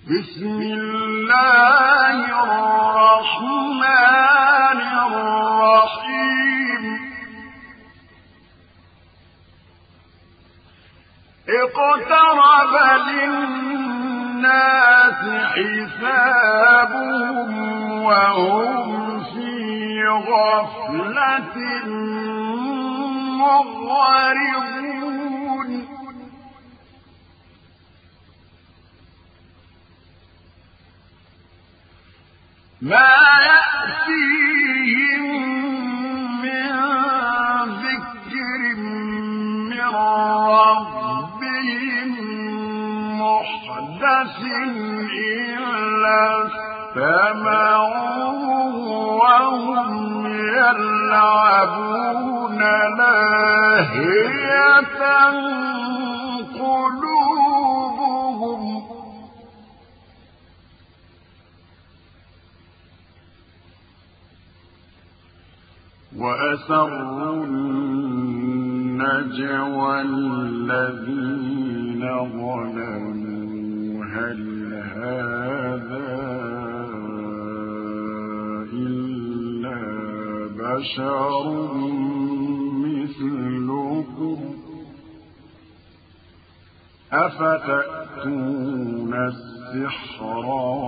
بسم الله الرحمن الرحيم اقترب للناس حسابهم وهم في غفلة معرضون ما يأتيهم من ذكر من ربهم محدث إلا استمعوه وهم يلعبون لاهية قلوبهم وأسروا النجوى الذين ظلموا هل هذا إلا بشر مثلكم أفتأتون السحر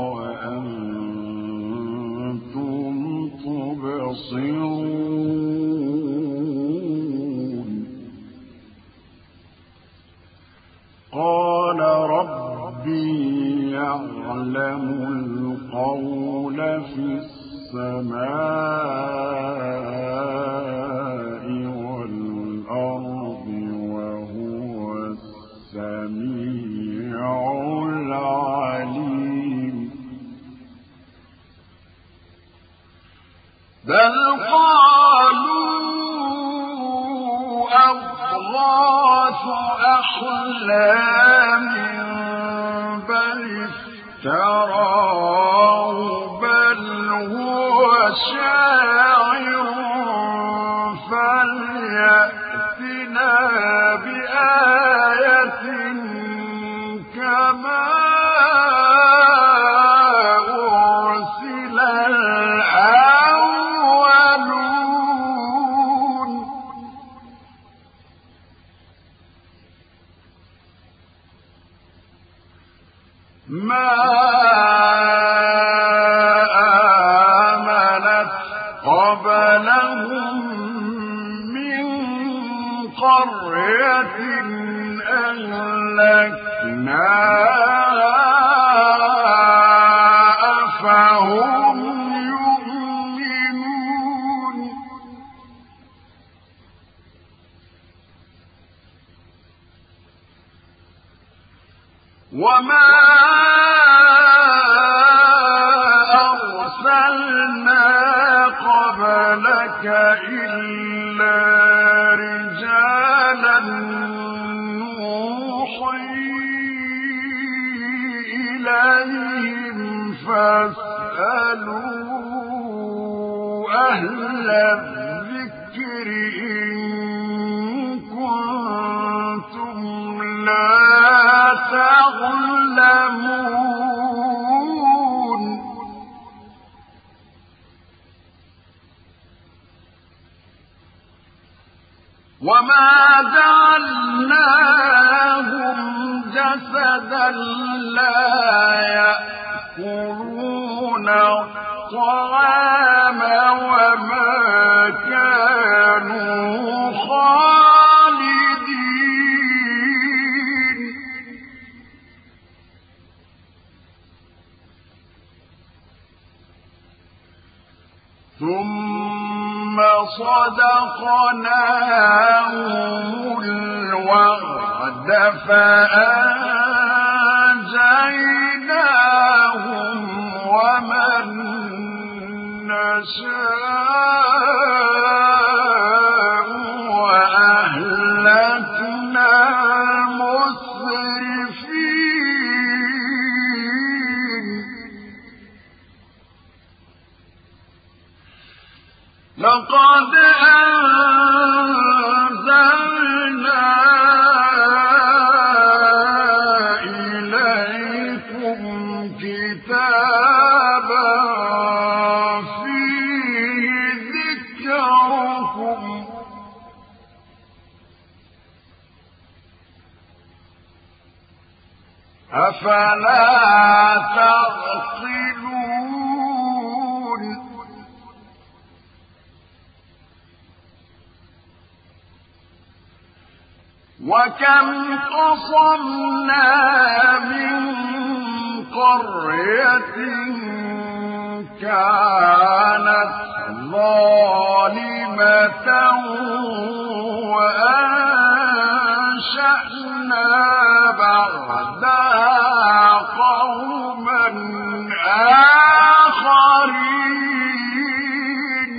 وأنتم تبصرون قال ربي يعلم القول في السماء والأرض وهو السميع العليم بل قالوا أضغاث أحلام بل افتراه بل هو شاعر فليأتنا بآية كما أرسل الأولون ما آمنت قبلهم من قرية أهلكناها أفهم يؤمنون وما أرسلنا قبلك إلا رجالا نوحي إليهم فاسألوا أهل الذكر إن كنتم لا تعلمون وما جعلناهم جسدا لا يأكلون الطعام وما كانوا خالدين ثم صدقناهم الوعد فأنجيناهم ومن نشاء وأهلكنا المسرفين لقد أنزلنا إليكم إليكم كتابا فيه ذكركم أفلا تعقلون وكم قصمنا من قرية كانت ظالمة وأنشأنا بعدها قوما آخرين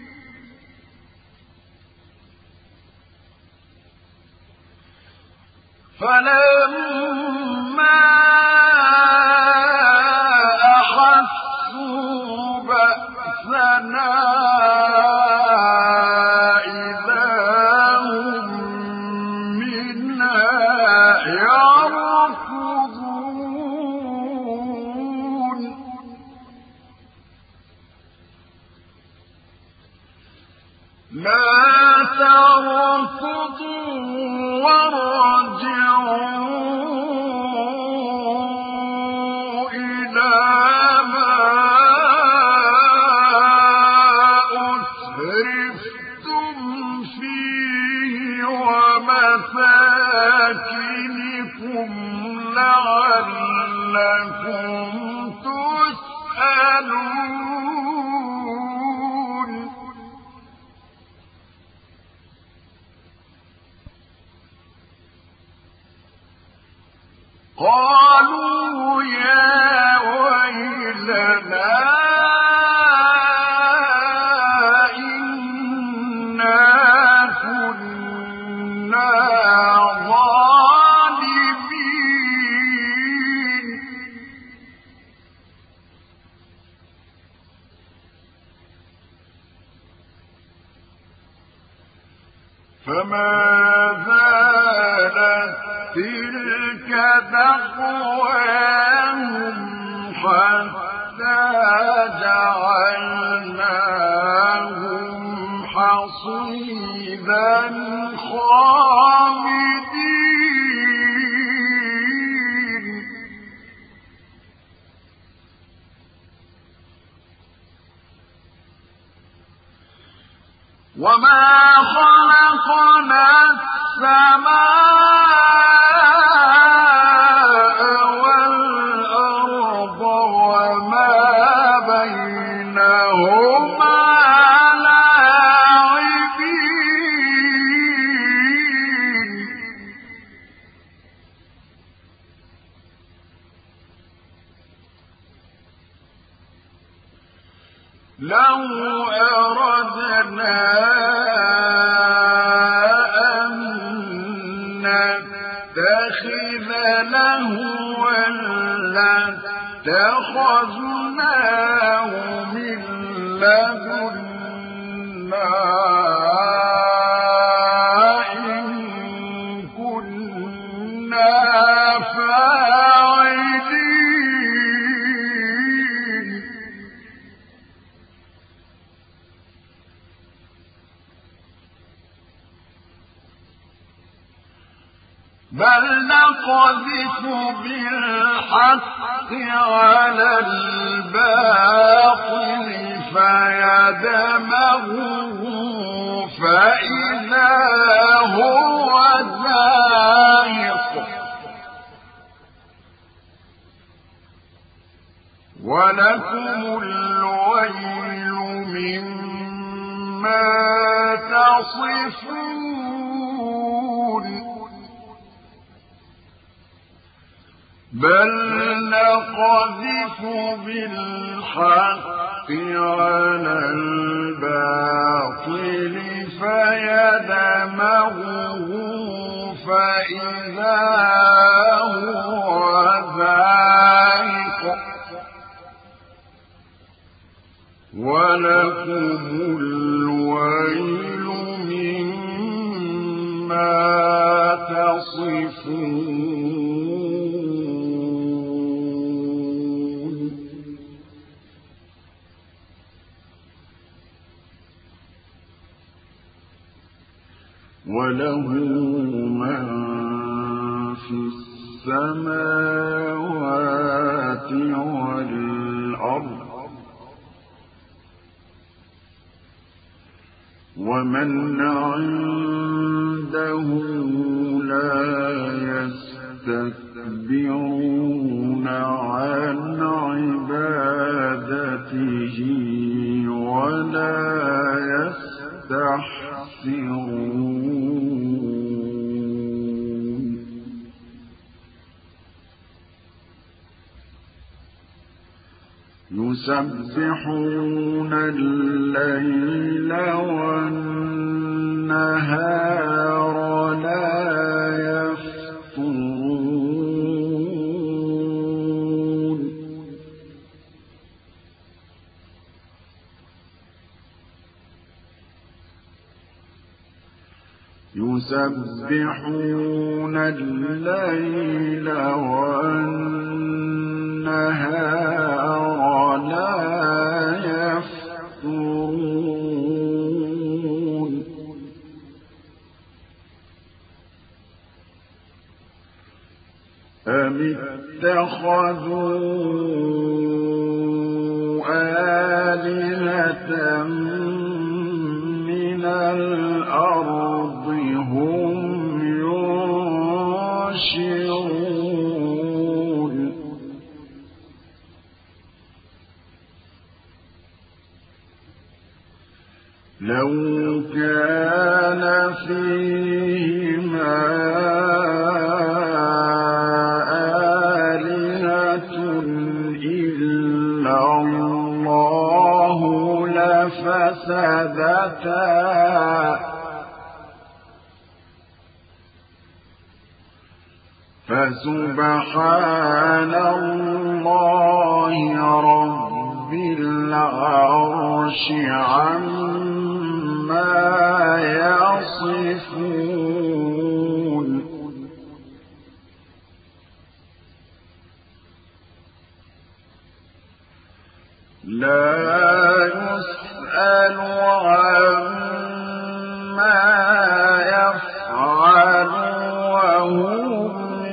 فلما أحسوا بأسنا إذا هم منها يركضون لا تركضوا وارجعوا إلى ما أترفتم فيه ومساكنكم لعلكم تسألون قالوا يا ويلنا إنا كنا ظالمين فما زالت تلك دعواهم حتى جعلناهم حصيدا خامدين وما خلقنا السماء والأرض وما بينهما لاعبين لو أردنا أن نتخذ لهوا لاتخذناه من لدنا إن كنا فاعلين بل نقذف بالحق على الباطل فيدمغه فإذا هو زاهق ولكم الويل مما تصفون بل نقذف بالحق على الباطل فيدمغه فإذا هو زاهق ولكم الويل مما تصفون وله من في السماوات والأرض ومن عنده لا يستكبرون عن عبادته ولا يستحسرون يسبحون الليل والنهار لا يفترون يسبحون الليل والنهار لا يفترون أم اتخذوا آلهة من الأرض هم ينشرون لو كان فيهما آلهة إلا الله لفسدتا فسبحان الله رب العرش عما يصفون لا يسأل عما يفعل وهم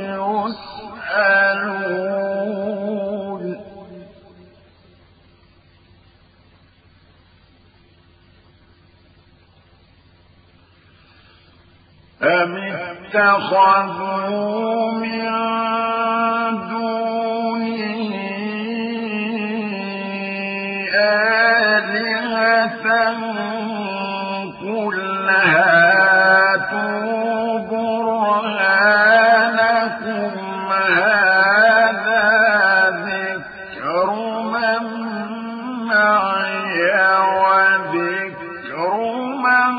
يسألون أم اتخذوا من دونه آلهة قل هاتوا برهانكم هذا ذكر من معي وذكر من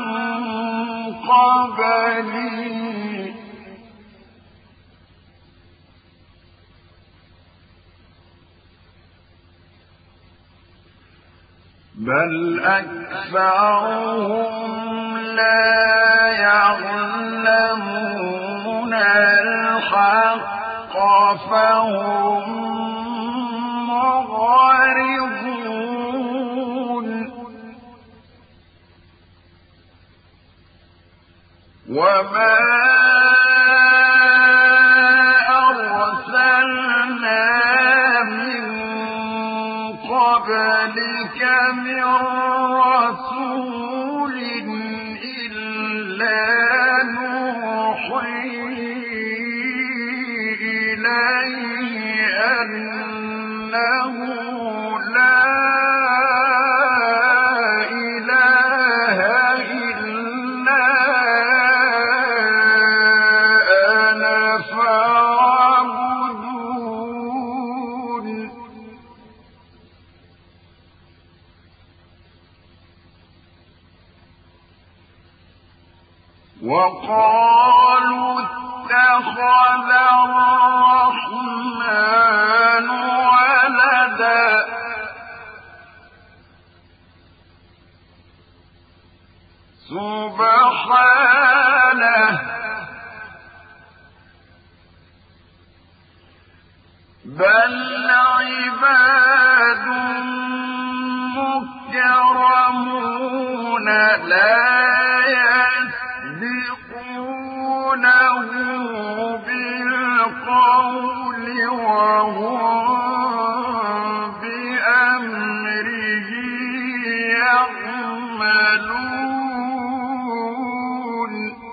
قبلي بل أكثرهم لا يعلمون الحق فهم معرضون وما أرسلنا من قبلك من رسول إلا نوحي إليه أنه لا إله إلا أنا فاعبدون وقالوا اتخذ الرحمن ولدا سبحانه بل عباد مكرمون لا يسبقون بالقول وهم بأمره يعملون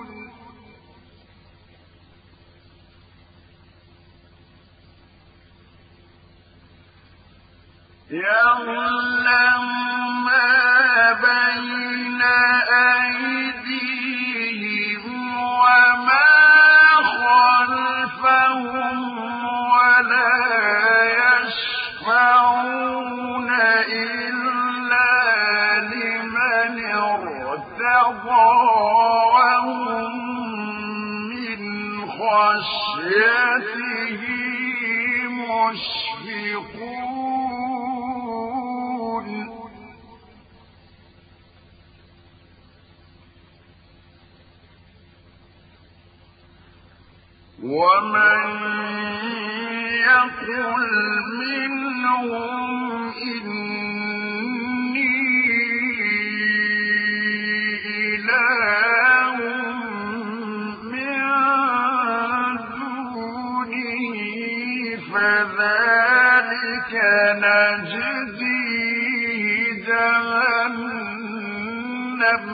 يعلم ما بين أيديهم وما خلفهم ولا يشفعون إلا لمن ارتضى وهم من خشيته مشفقون ومن يقل منهم إني إله من دونه فذلك نجزيه جهنم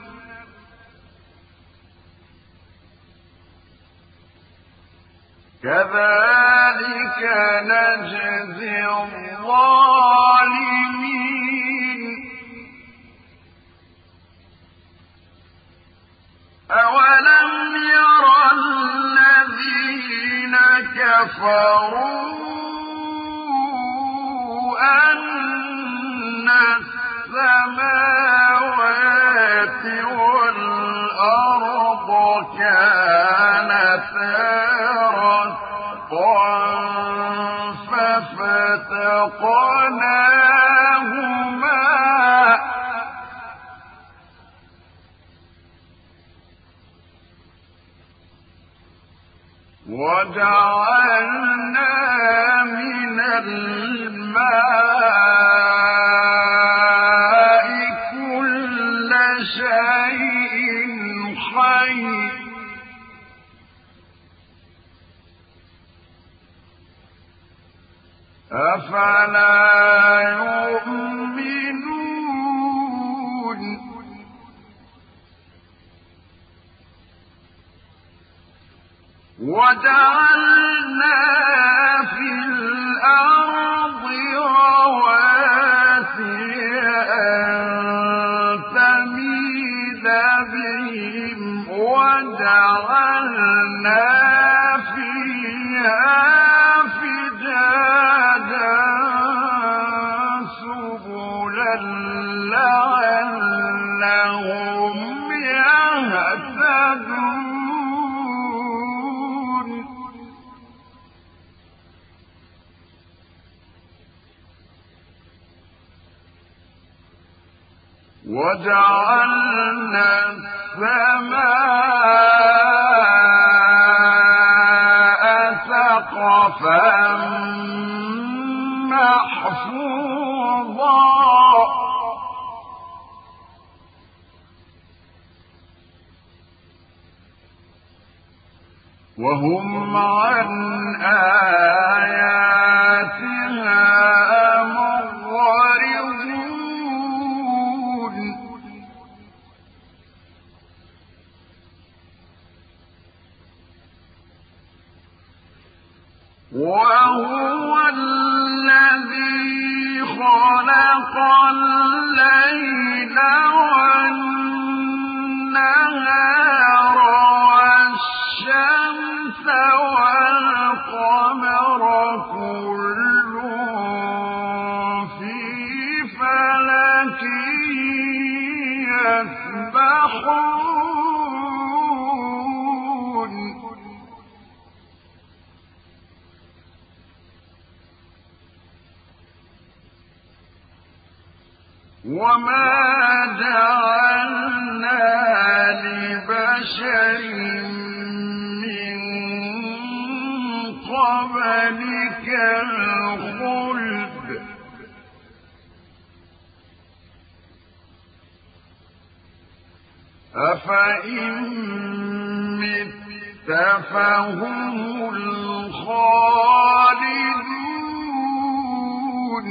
كذلك نجزي الظالمين أولم ير الذين كفروا أن السماوات والأرض كانتا ففتقناهما وجعلنا من الماء كل شيء حي أفلا يؤمنون وجعلنا في الأرض رواسي أن تميد بهم وجعلنا فيها فجاجا سبلا لعلهم يهتدون وجعلنا السماء سقفا محفوظا وهم عن آياتها معرضون وهو الذي خلق الليل والنهار والشمس والقمر كل في فلك يسبحون وما جعلنا لبشر من قبلك الخلد أفإن مت فهم الخالدون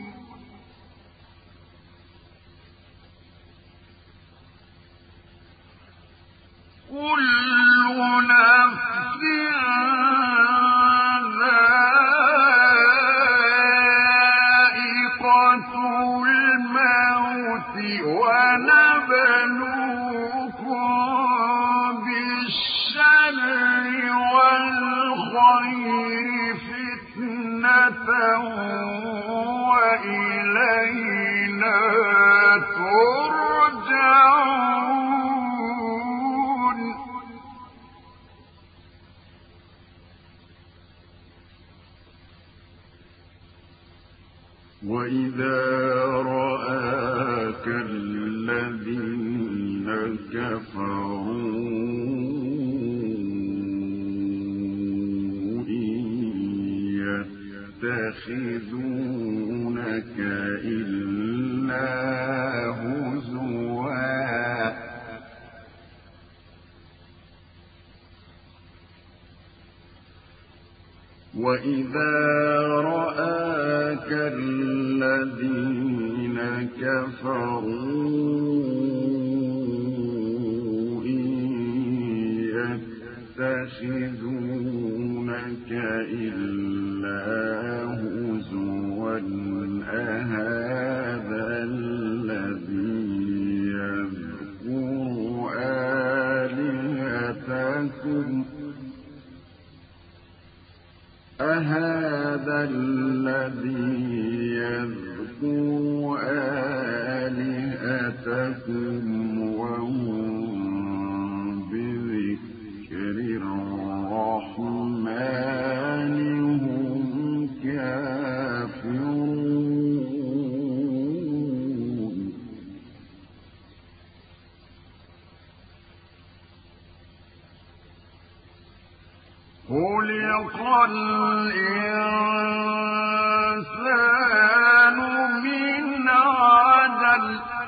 كل نفس ذائقة الموت ونبلوكم بالشر والخير فتنة وإلينا ترجعون وإذا رآك الذين كفروا يتخذونك إلا هزوا وإذا رآك الذين كفروا يتخذونك إلا هزوا أهذا الذي يذكر آلهتكم أهذا الذي يذكر آلهتكم وهم بذكر الرحمن هم كافرون خلق الإنسان من عجل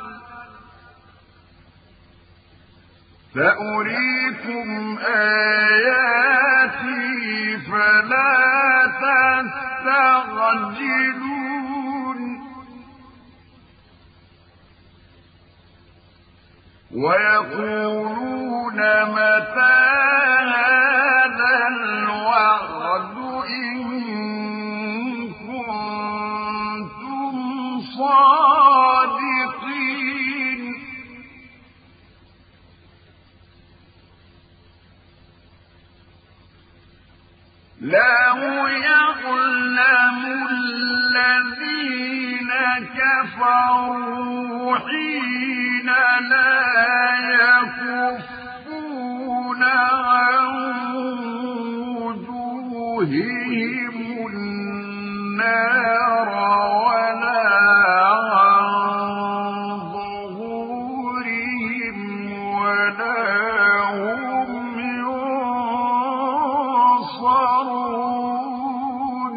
سأريكم آياتي فلا تستعجلون ويقولون متى هذا الوعد إن كنتم صادقين لو يعلم الذين كفروا حين لا يكفون عن وجوههم النار ولا عن ظهورهم ولا هم ينصرون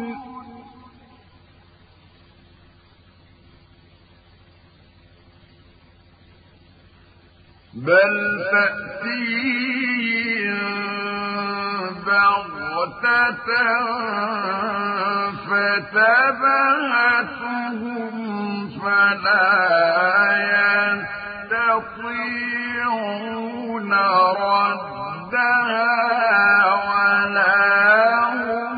بل تأتيهم بغتة فتبهتهم فلا يستطيعون ردها ولا هم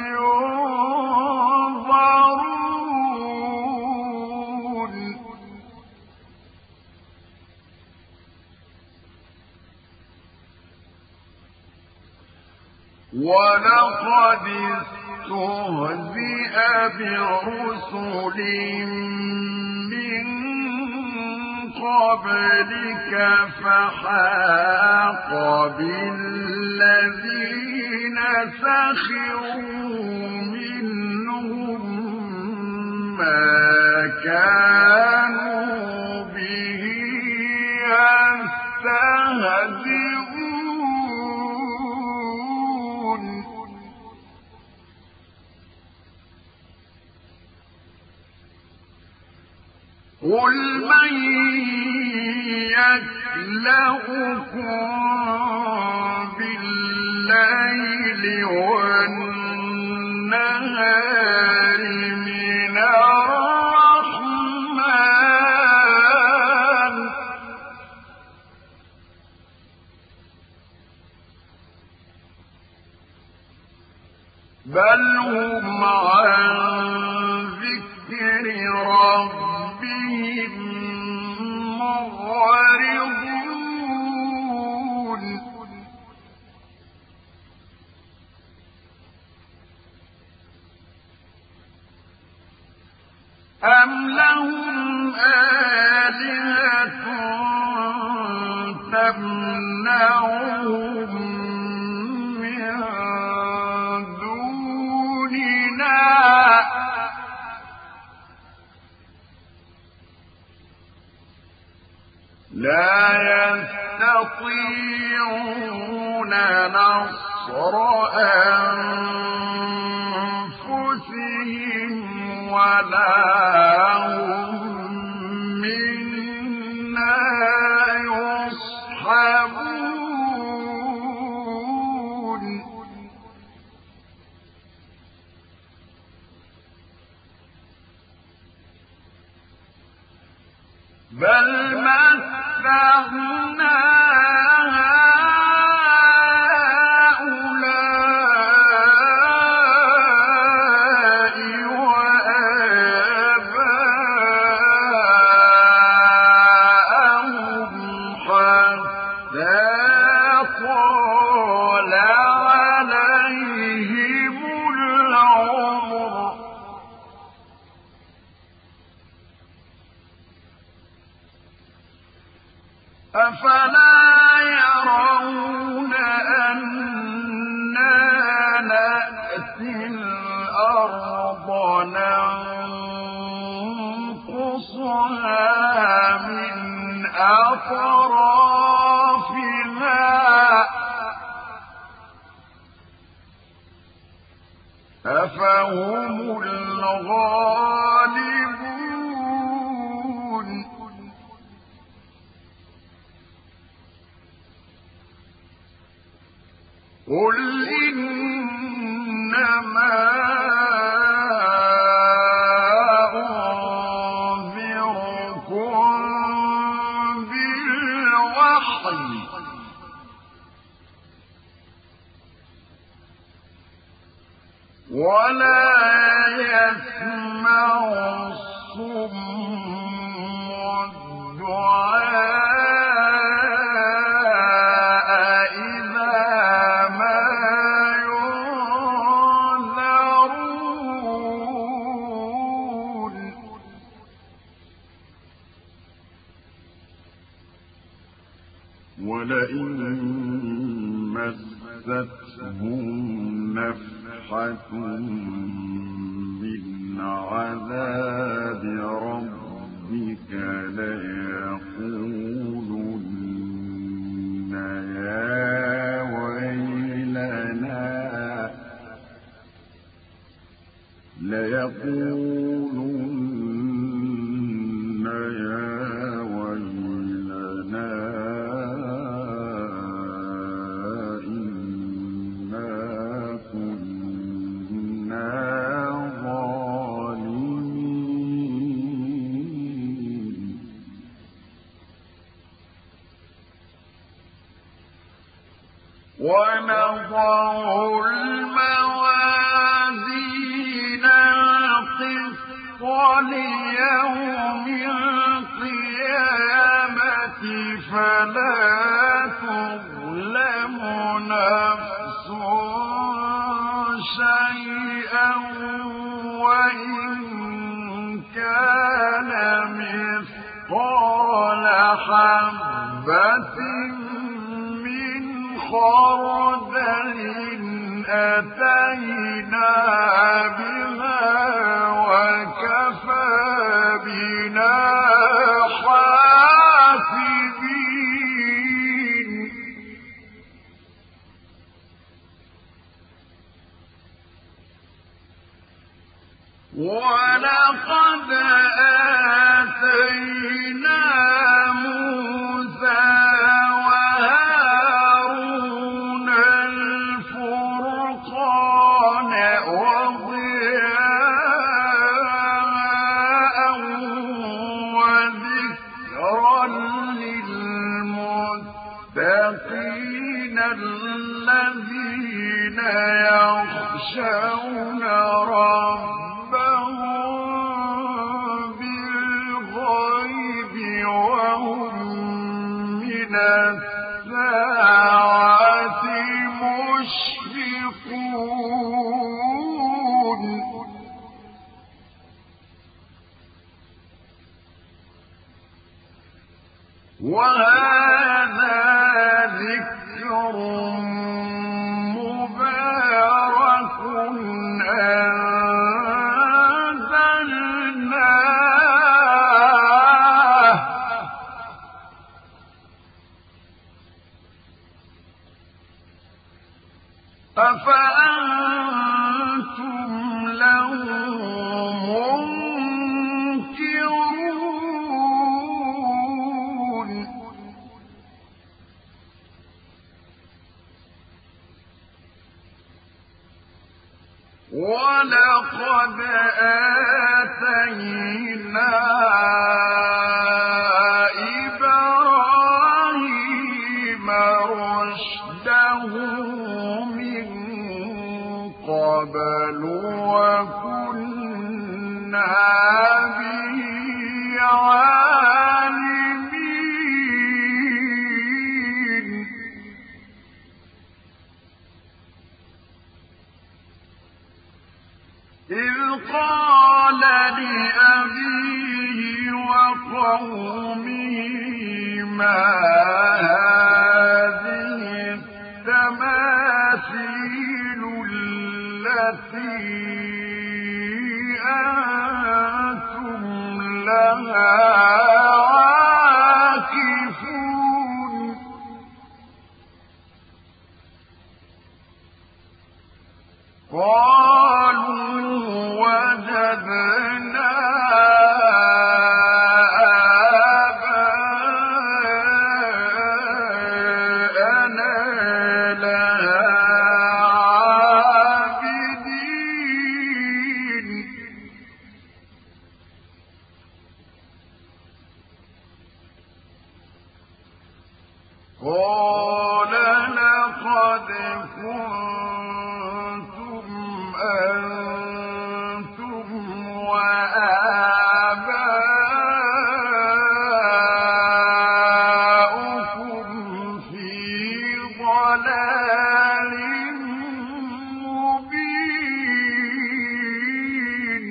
ينظرون ولقد استهزئ برسل من قبلك فحاق بالذين سخروا منهم ما كانوا به يستهزئون قل من يكلؤكم بالله الليل والنهار من الرحمن بل هم عن ذكر ربهم معرضون أم لهم آلهة تمنعهم من دوننا لا يستطيعون نصر أنفسهم ولا هم منا يصحبون بل متعنا هؤلاء وآباءهم حتى طال عليهم العمر أفلا يرون أنا نأتي الأرض ننقصها من أطرافها أفهم الغالبون قل إنما أنذركم بالوحي ولا يسمع الصم الدعاء إذا ما ينذرون ولئن مستهم نفحة من عذاب ربك ليقولن يا ويلنا إنا كنا ظالمين ونضع الموازين القسط ليوم القيامة فلا تظلم نفس شيئا وإن كان مثقال حبة من خردل أتينا بها وكفى بنا حاسبين ولقد آتينا موسى وهارون الفرقان وهذا ذكر مبارك أنزلناه أفأنتم له منكرون ولقد آتينا إبراهيم رشده من قبل وكنا به عالمين إذ قال لأبيه وقومه ما هذه التماثيل التي أنتم لها عاكفون قالوا وجدنا آباءنا لها عابدين قال لقد كنتم أنتم وآباؤكم في ضلال مبين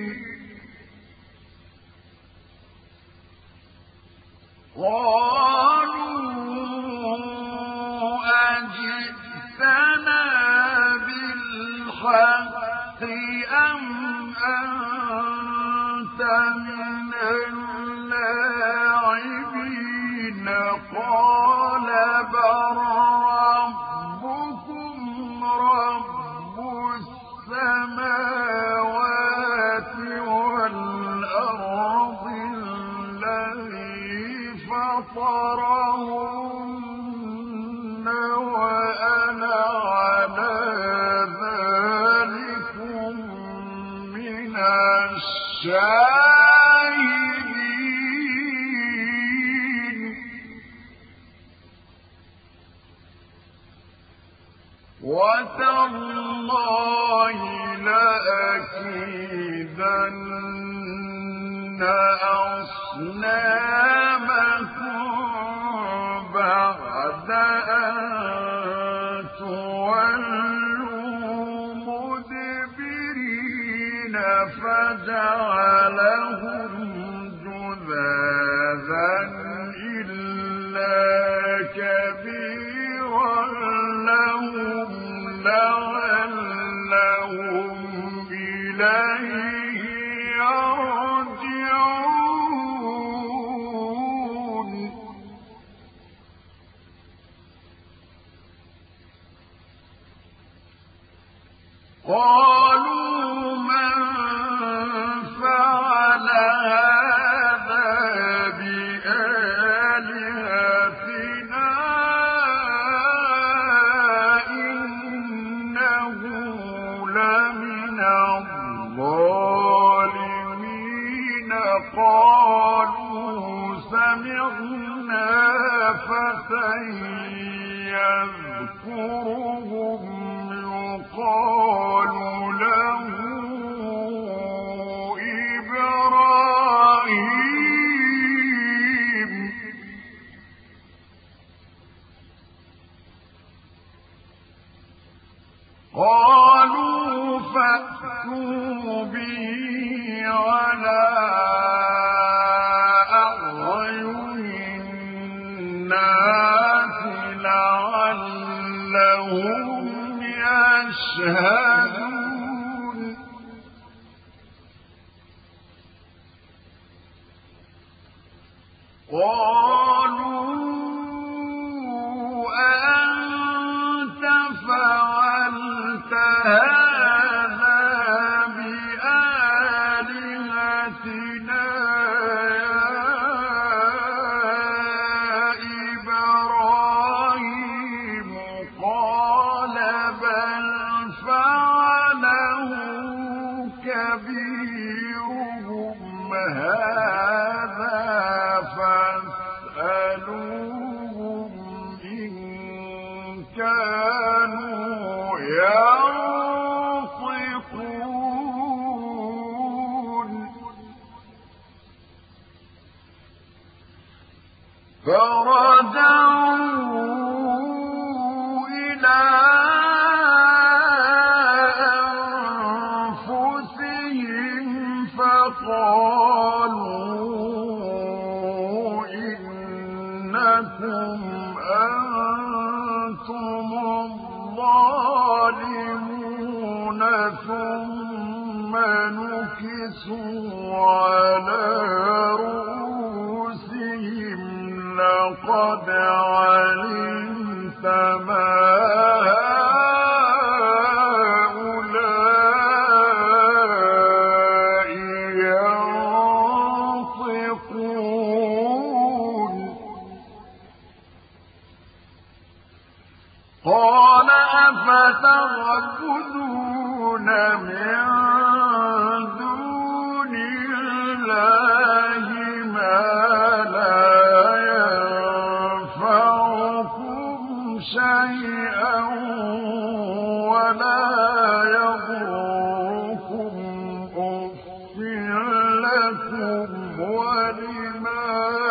أجئتنا بالحق أم أنت من اللاعبين قال بل ربكم رب السماوات والأرض الذي فطرهن وأنا على ذلكم من الشاهدين وتالله لأكيدن أصنامكم بعد أن تولوا مدبرين فجعلهم جذاذا إلا كبيرا لهم لعلهم إليه يرجعون قالوا من فعل هذا بآلهتنا إنه لمن الظالمين قالوا سمعنا فتى يذكرهم يقال له إبراهيم قالوا فأتوا به على أعين قالوا أأنت فعلت هذا بآلهتنا يا إبراهيم قال بل فعله كبيرهم هذا فاسألوهم إن كانوا ينطقون فرجعوا إلى أنفسهم فقالوا إنكم أنتم الظالمون ثم نكسوا على رؤوسهم لقد علمت ما هؤلاء ينطقون قال أفتعبدون من دون الله ما لا ينفعكم شيئا ولا يضركم أف لكم ولما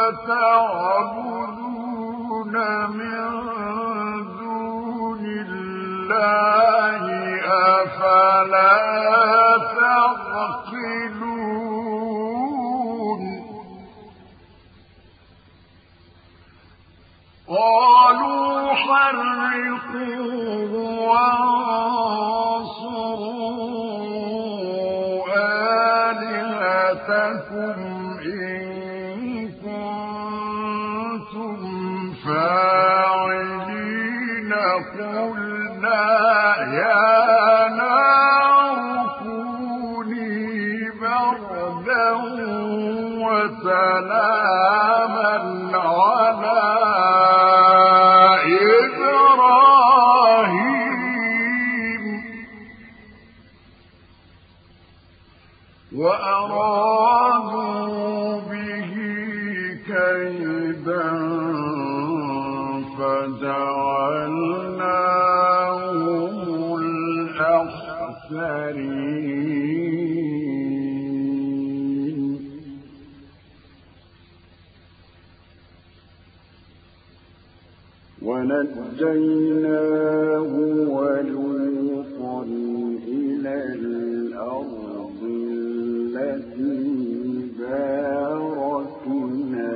تعبدون من دون الله أفلا تعقلون قالوا حرقوه وانصروا آلهتكم إن كنتم فاعلين قلنا يا نار كوني بردا وسلاما على إبراهيم وأرادوا به كيدا فجعلناهم الأخسرين ونجيناه ولوطا إلى الأرض التي باركنا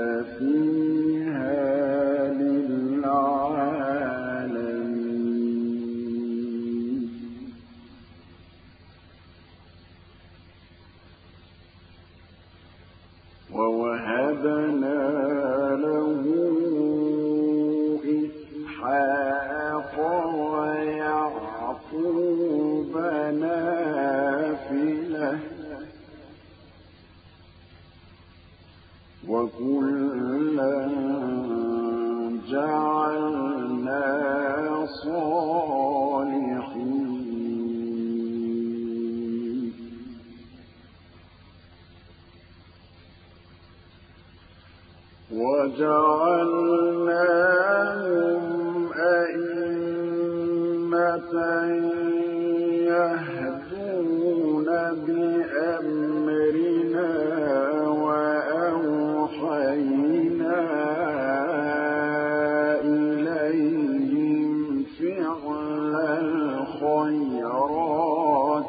فيها للعالمين ووهبنا له إسحاق ويعقوب نافلة وكلا جعلنا صالحين وجعلناهم أئمة يهدون بأمرنا وأوحينا إليهم فعل الخيرات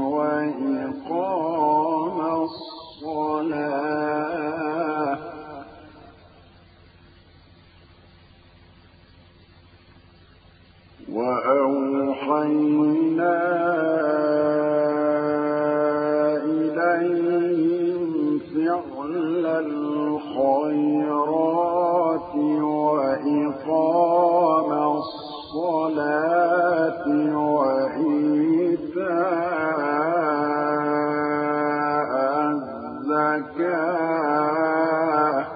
وإقام الصلاة فعل الخيرات وإقام الصلاة وإيتاء الزكاة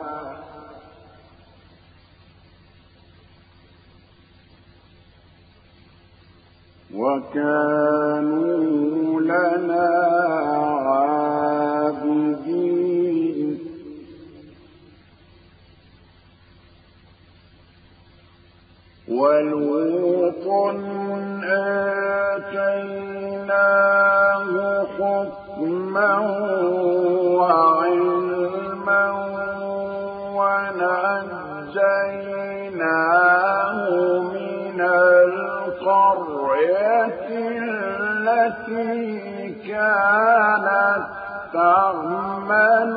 وكانوا لنا عابدين ولوطا آتيناه حكما وعلما ونجيناه من القرية التي كانت تعمل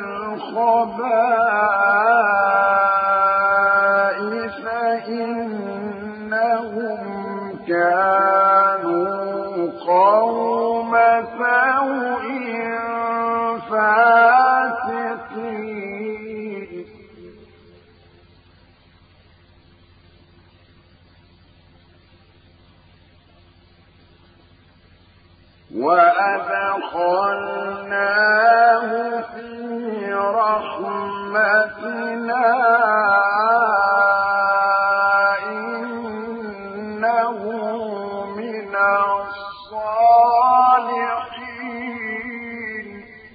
الخبائث إنهم كانوا قوم سوء فاسقين وأدخلناه في رحمتنا إنه من الصالحين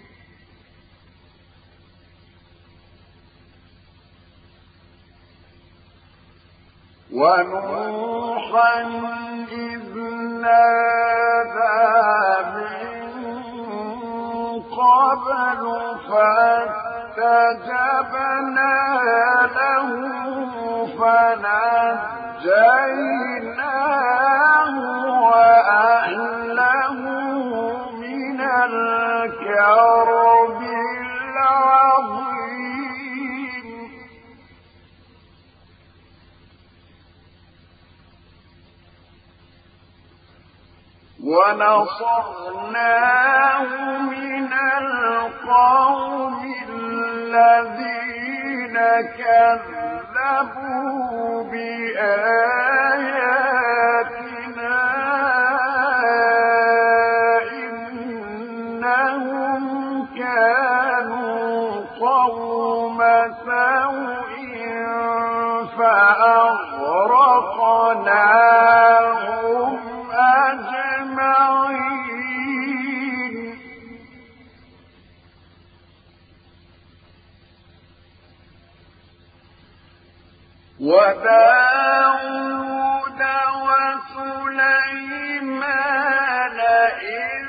ونوحا إذ نادى قبل فاستجبنا له فنجيناه وأهله من الكرب العظيم ونصرناه من القوم الذين كذبوا بآياتنا إنهم كانوا قوم سوء فأغرقناهم أجمعين وداود وسليمان إذ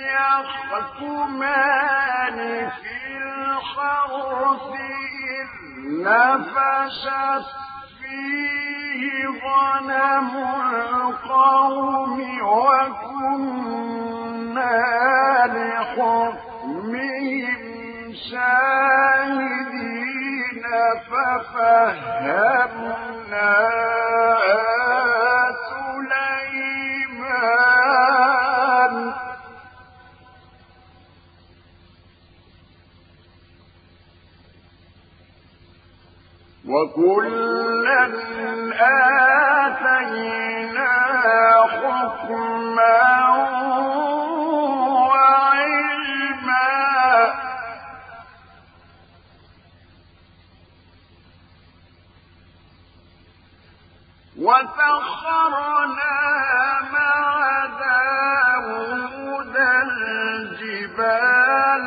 يحكمان في الحرث إذ نفشت فيه غنم القوم وكنا لحكمهم شاهدين ففهمناها سليمان وكلا آتينا حكما وعلما وسخرنا مع داود الجبال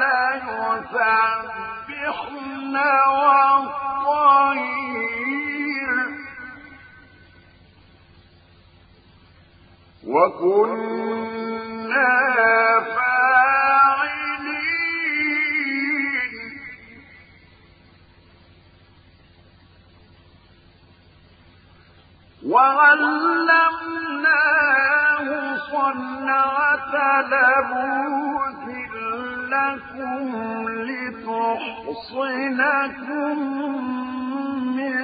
يسبحن والطير وكنا فاعلين وعلمناه صنعة لبوس لكم لتحصنكم من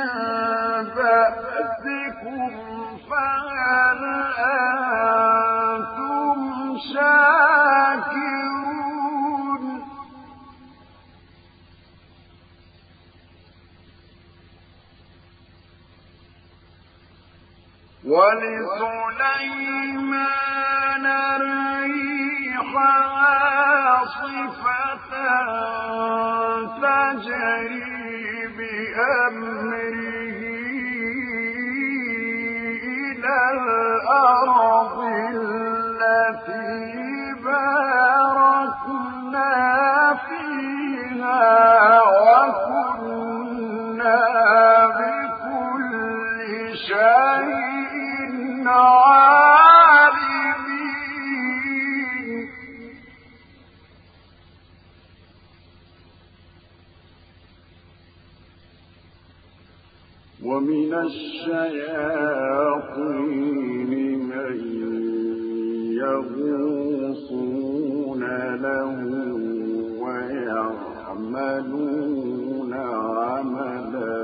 بأسكم فهل أنتم شاكرون ولسليمان الريح عاصفة تجري بأمره إلى الأرض التي باركنا فيها وكنا بكل شيء عالمين ومن الشياطين من يغوصون له ويعملون عملا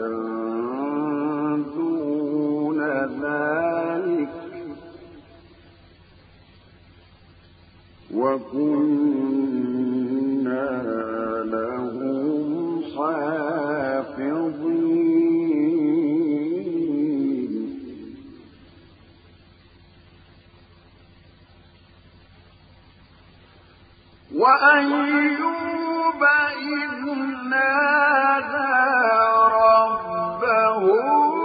دون ذلك وكنا لهم حافظين وأيوب إذ نادى ربه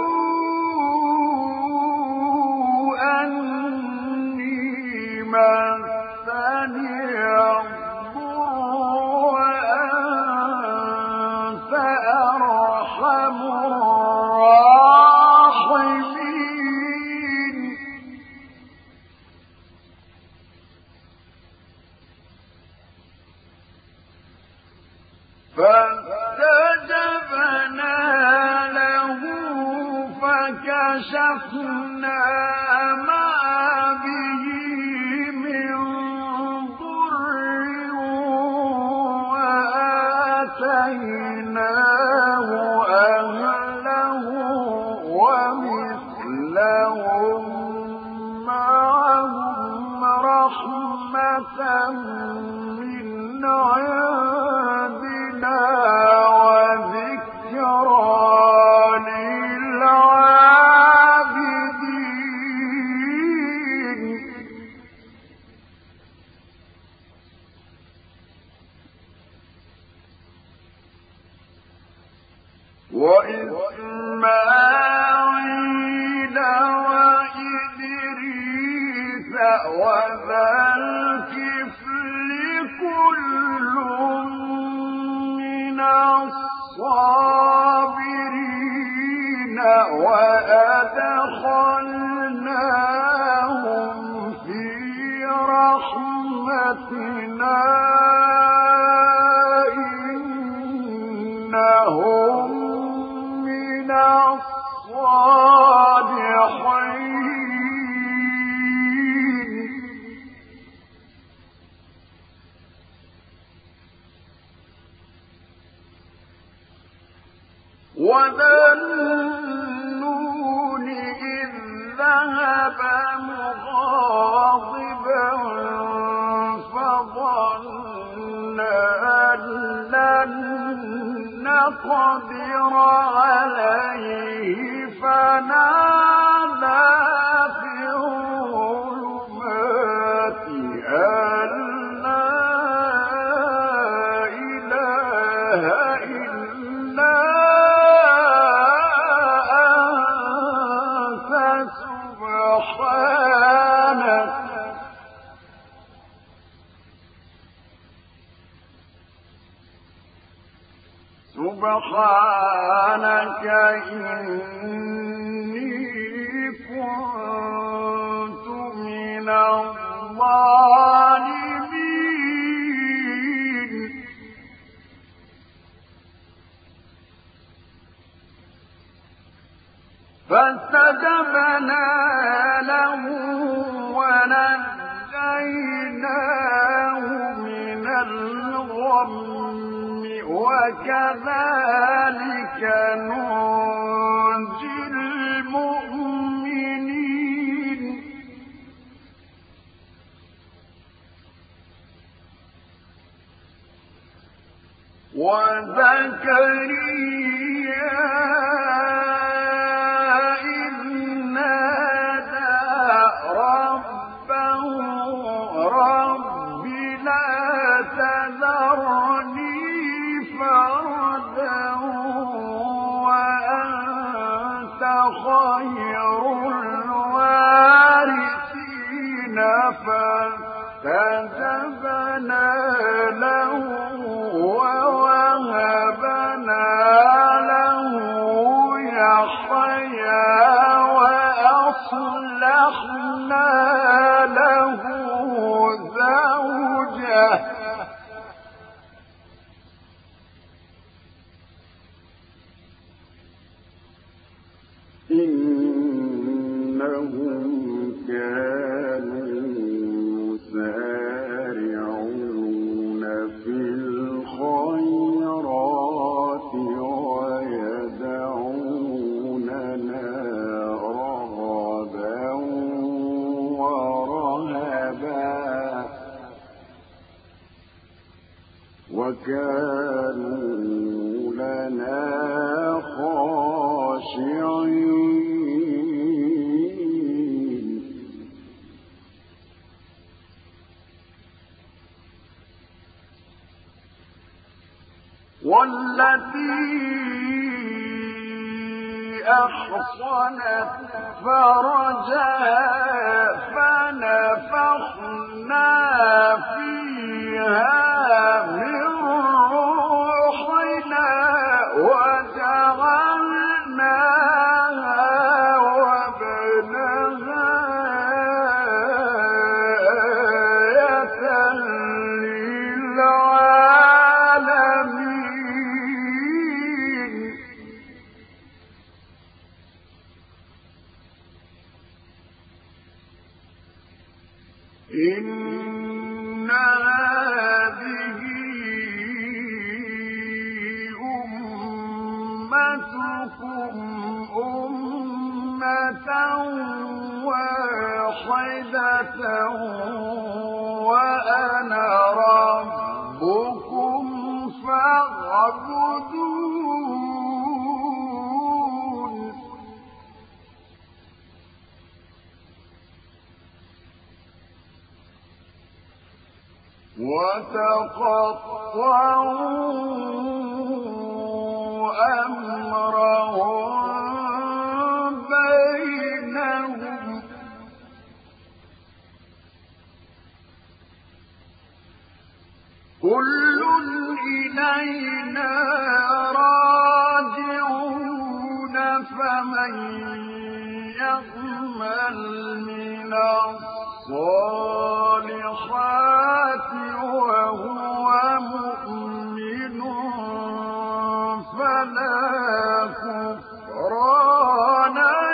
أني مسني الضر وأنت أرحم الراحمين فاستجبنا له فكشفنا ما به من ضر وآتيناه أهله ومثلهم معهم رحمة من عندنا وذكرى للعابدين وإسماعيل وإدريس وذا الكفل كل من الصابرين وأدخلناهم في رحمتنا إنهم من الصالحين وذا النون إذ ذهب مغاضبا فظن أن لن نقدر عليه فنادى في الظلمات أن لا إله إلا أنت سبحانك إني كنت من الظالمين فاستجبنا له ونجيناه من الغم وكذلك ننجي المؤمنين وزكريا إذ نادى إنهم كانوا يسارعون في الخيرات ويدعوننا رغبا ورهبا وكانوا لنا خاشعين والتي أحصنت فرجها فنفخنا فيها من روحنا وجعلناها وابنها آية للعالمين إن هذه أمتكم أمة واحدة وأنا ربكم فاعبدون وتقطعوا أمرهم بينهم كل إلينا راجعون فمن يعمل من الصالحات وهو مؤمن فلا كفران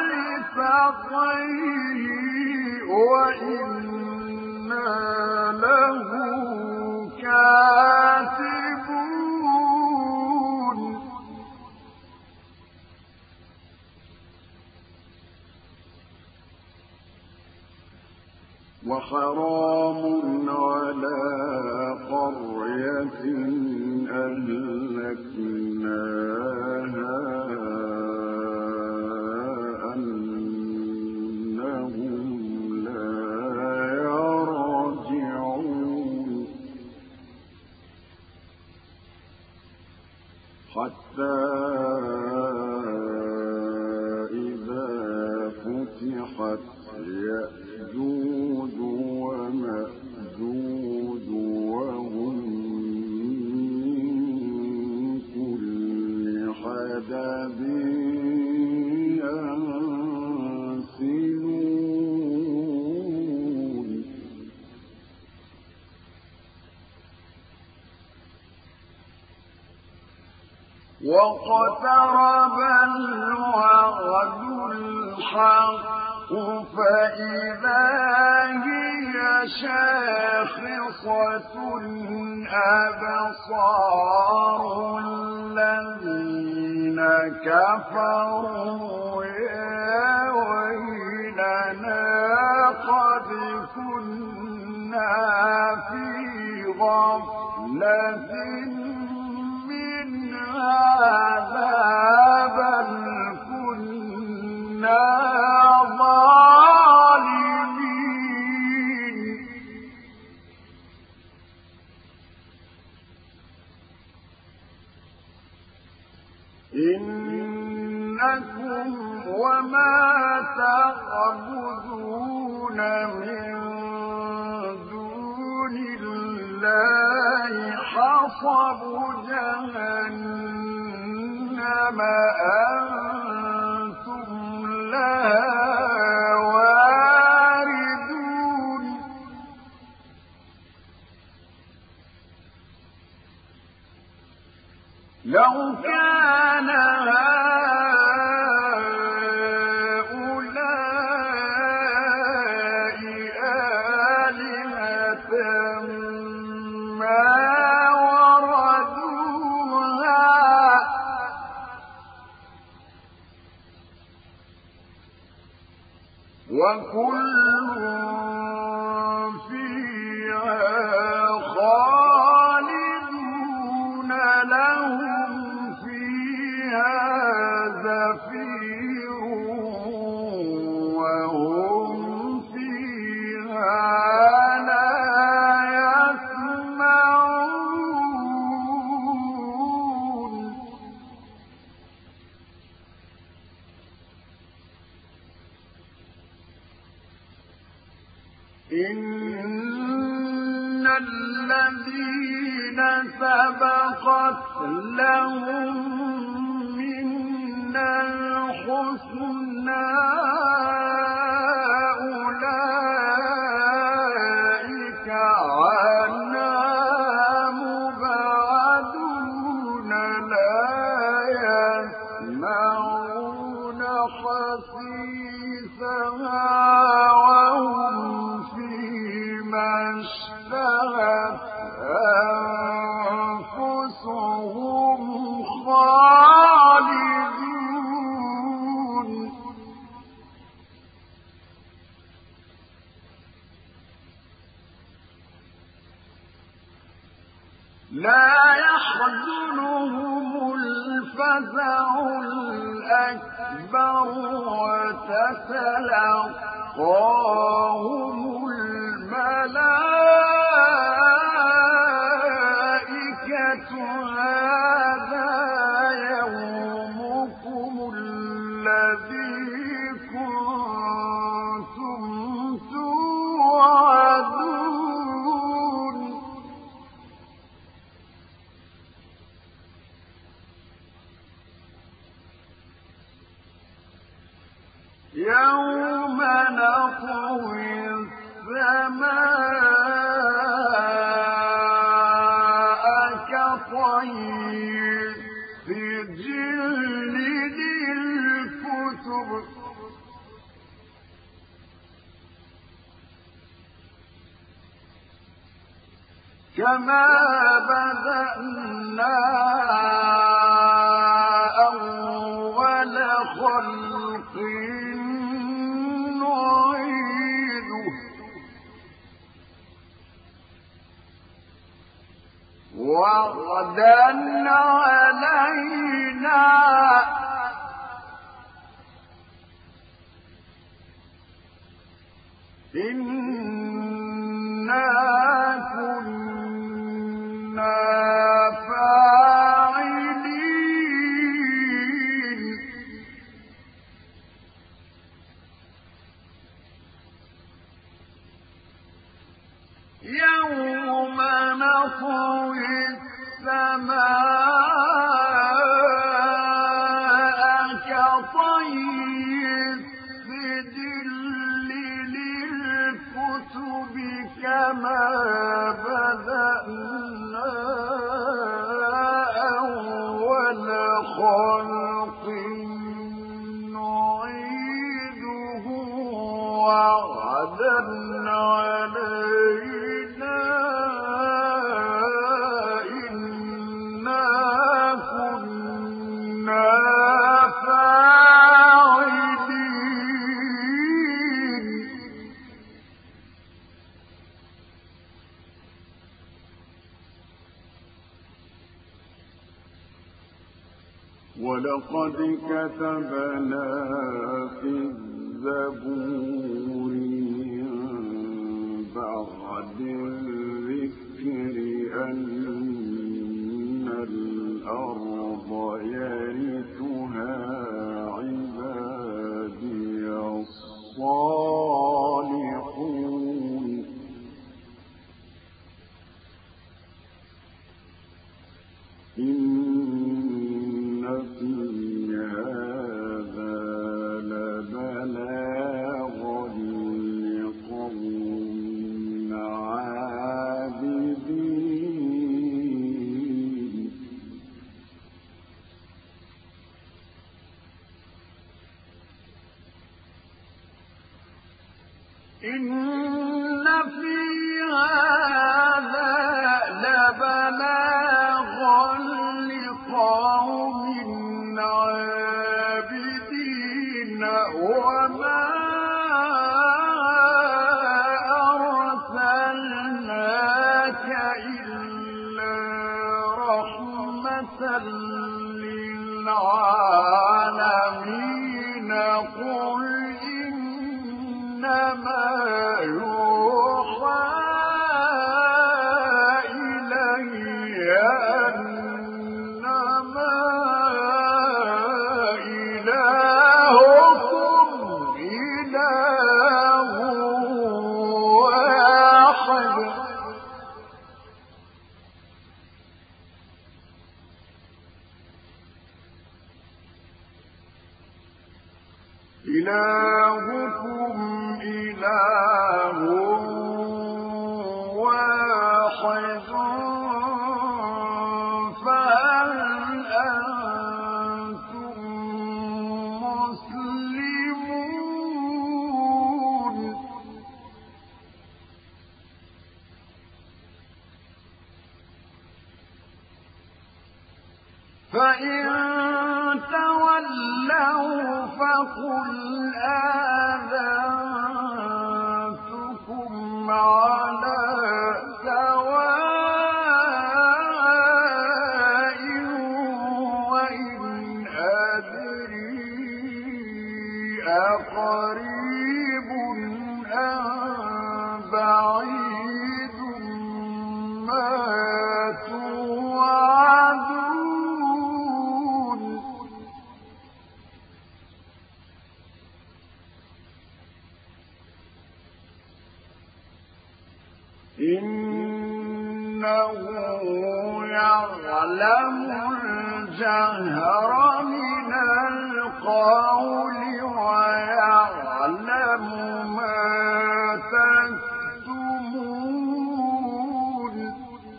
لسعيه وإنا له كاتبون وحرام على قرية أهلكناها أنهم لا يرجعون حتى إذا فتحت يأجوج ومأجوج وهم من كل حدب ينسلون واقترب الوعد الحق فإذا هي شاخصة أبصار الذين كفروا يا ويلنا قد كنا في غفلة من هذا بل كنا ظالمين إنكم وما تعبدون من دون الله حصب جهنم أنتم لها واردون لو كان هؤلاء وكل فيها خالدون لهم فيها زفير وهم فيها لا يسمعون إن الذين سبقت لهم منا الحسنى أولئك عنها مبعدون لا يسمعون حسيسها وهم فيما اشتهت أنفسهم خالدون لا يحزنهم الفزع الأكبر وتتلقاهم الملائكة هذا يومكم الذي كنتم توعدون يوم نطوي السماء كطي السجل للكتب كما بدأنا أول خلق نعيده وعدا علينا إنا كنا فاعلين يوم نطوي السماء كطي السجل للكتب كما بدأنا أول خلق نعيده وعدا علينا إنا كنا فاعلين ولقد كتبنا في الزبور من بعد الذكر أن الأرض يرثها عبادي الصالحون إن في هذا لبلاغا لقوم عابدين إن في هذا لبلاغا لقوم عابدين وما للعالمين قل إنما يوحى إلي أنما إلهكم إله واحد إلهكم إله واحد فهل أنتم مسلمون فإن تولوا فقل آذنتكم على سواء وإن أدري أقريب أم بعيد ما توعدون إنه يعلم الجهر من القول ويعلم ما تكتمون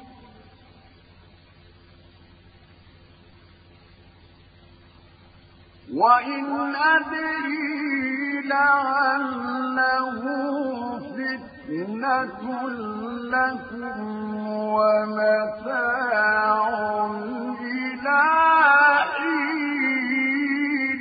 وإن أدري لعله فتنة لكم ومتاع إلى حين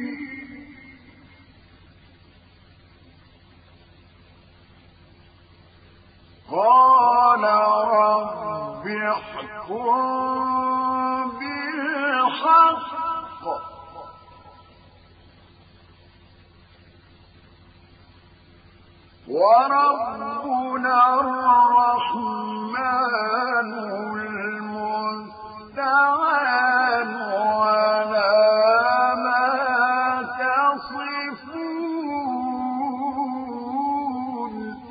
قال رب احكم بالحق وربنا الرحمن المستعان على ما تصفون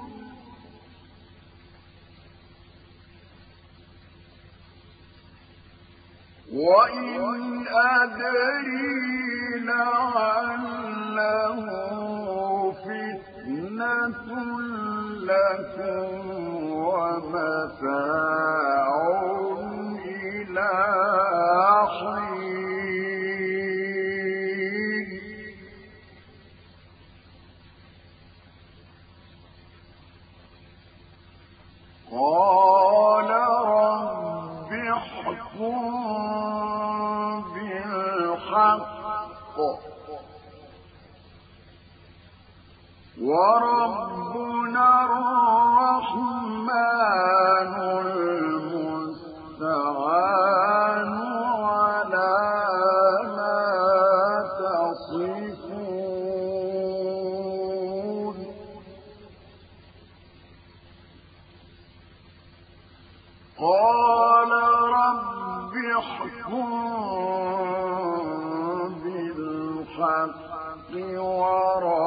وإن أدري لعله فتنة لكم ومتاع إلى حين قال رب احكم بالحق وربنا الرحمن المستعان على ما تصفون قال رب احكم بالحق وربنا